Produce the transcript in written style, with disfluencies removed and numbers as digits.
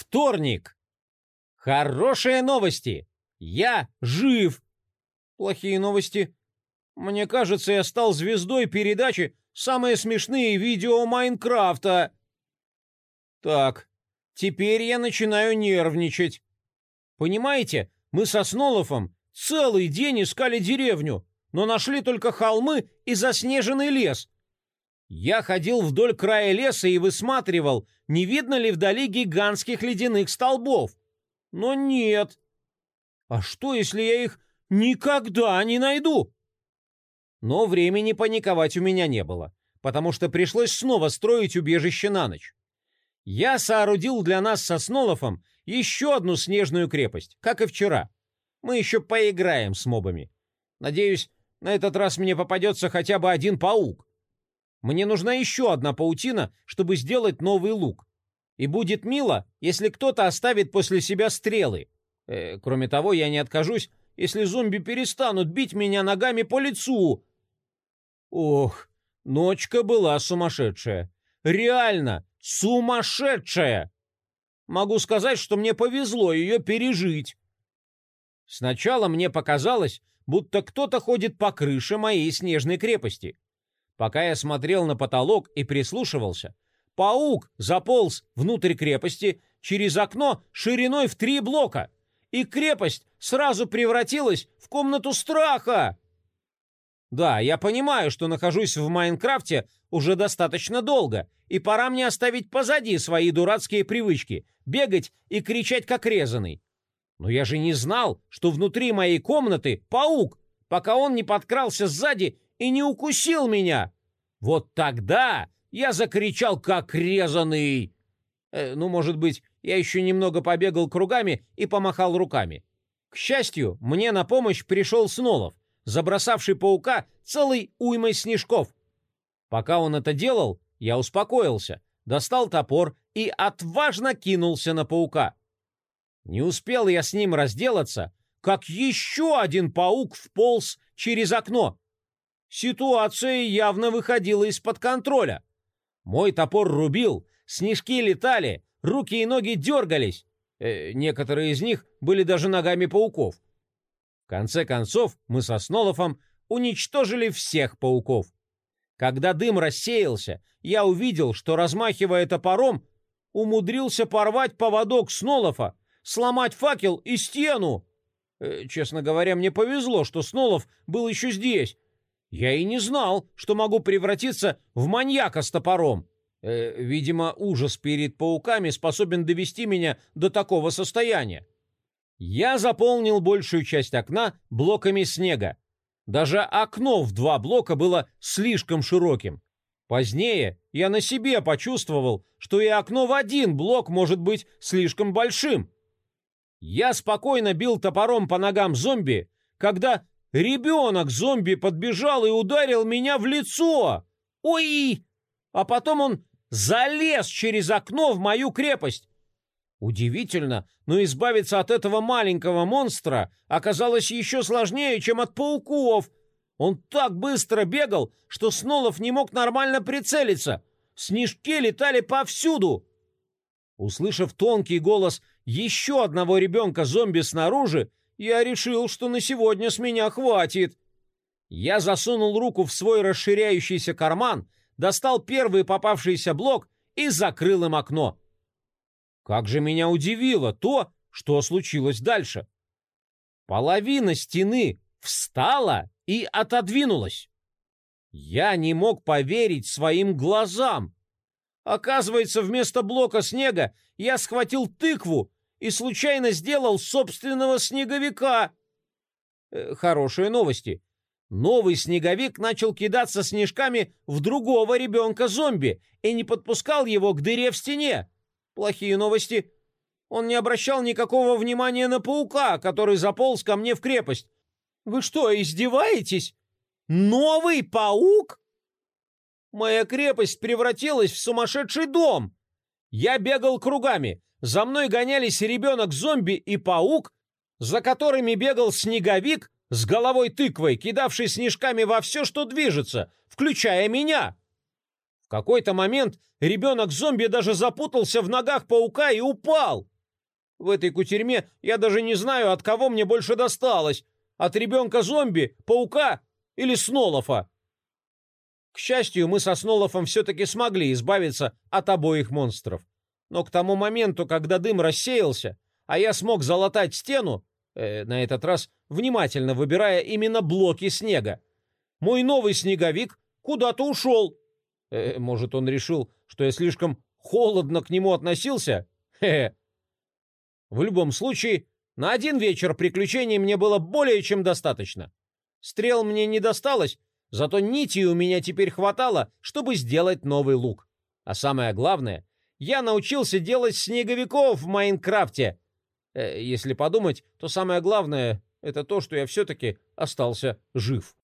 Вторник. Хорошие новости. Я жив. Плохие новости. Мне кажется, я стал звездой передачи «Самые смешные видео Майнкрафта». Так, теперь я начинаю нервничать. Понимаете, мы со Снолофом целый день искали деревню, но нашли только холмы и заснеженный лес. Я ходил вдоль края леса и высматривал, не видно ли вдали гигантских ледяных столбов. Но нет. А что, если я их никогда не найду? Но времени паниковать у меня не было, потому что пришлось снова строить убежище на ночь. Я соорудил для нас со Снолофом еще одну снежную крепость, как и вчера. Мы еще поиграем с мобами. Надеюсь, на этот раз мне попадется хотя бы один паук. Мне нужна еще одна паутина, чтобы сделать новый лук. И будет мило, если кто-то оставит после себя стрелы. Кроме того, я не откажусь, если зомби перестанут бить меня ногами по лицу. Ох, ночка была сумасшедшая. Реально сумасшедшая. Могу сказать, что мне повезло ее пережить. Сначала мне показалось, будто кто-то ходит по крыше моей снежной крепости. Пока я смотрел на потолок и прислушивался, паук заполз внутрь крепости через окно шириной в 3 блока, и крепость сразу превратилась в комнату страха. Да, я понимаю, что нахожусь в Майнкрафте уже достаточно долго, и пора мне оставить позади свои дурацкие привычки, бегать и кричать как резаный. Но я же не знал, что внутри моей комнаты паук, пока он не подкрался сзади и не укусил меня. Вот тогда я закричал как резаный. Может быть, я еще немного побегал кругами и помахал руками. К счастью, мне на помощь пришел Снолов, забросавший паука целой уймой снежков. Пока он это делал, я успокоился, достал топор и отважно кинулся на паука. Не успел я с ним разделаться, как еще один паук вполз через окно. Ситуация явно выходила из-под контроля. Мой топор рубил, снежки летали, руки и ноги дергались. Некоторые из них были даже ногами пауков. В конце концов, мы со Снолофом уничтожили всех пауков. Когда дым рассеялся, я увидел, что, размахивая топором, умудрился порвать поводок Снолофа, сломать факел и стену. Честно говоря, мне повезло, что Снолов был еще здесь. Я и не знал, что могу превратиться в маньяка с топором. Видимо, ужас перед пауками способен довести меня до такого состояния. Я заполнил большую часть окна блоками снега. Даже окно в 2 блока было слишком широким. Позднее я на себе почувствовал, что и окно в 1 блок может быть слишком большим. Я спокойно бил топором по ногам зомби, когда ребенок-зомби подбежал и ударил меня в лицо. Ой! А потом он залез через окно в мою крепость. Удивительно, но избавиться от этого маленького монстра оказалось еще сложнее, чем от пауков. Он так быстро бегал, что Снолов не мог нормально прицелиться. Снежки летали повсюду. Услышав тонкий голос еще одного ребенка-зомби снаружи, я решил, что на сегодня с меня хватит. Я засунул руку в свой расширяющийся карман, достал первый попавшийся блок и закрыл им окно. Как же меня удивило то, что случилось дальше. Половина стены встала и отодвинулась. Я не мог поверить своим глазам. Оказывается, вместо блока снега я схватил тыкву и случайно сделал собственного снеговика. Хорошие новости. Новый снеговик начал кидаться снежками в другого ребенка-зомби и не подпускал его к дыре в стене. Плохие новости. Он не обращал никакого внимания на паука, который заполз ко мне в крепость. Вы что, издеваетесь? Новый паук? Моя крепость превратилась в сумасшедший дом. Я бегал кругами. За мной гонялись ребенок-зомби и паук, за которыми бегал снеговик с головой тыквой, кидавший снежками во все, что движется, включая меня. В какой-то момент ребенок-зомби даже запутался в ногах паука и упал. В этой кутерьме я даже не знаю, от кого мне больше досталось. От ребенка-зомби, паука или Снолофа. К счастью, мы со Снолофом все-таки смогли избавиться от обоих монстров. Но к тому моменту, когда дым рассеялся, а я смог залатать стену, на этот раз внимательно выбирая именно блоки снега, мой новый снеговик куда-то ушел. Может, он решил, что я слишком холодно к нему относился? Хе-хе. В любом случае, на один вечер приключений мне было более чем достаточно. Стрел мне не досталось, зато нитей у меня теперь хватало, чтобы сделать новый лук. А самое главное, я научился делать снеговиков в Майнкрафте. Если подумать, то самое главное — это то, что я все-таки остался жив.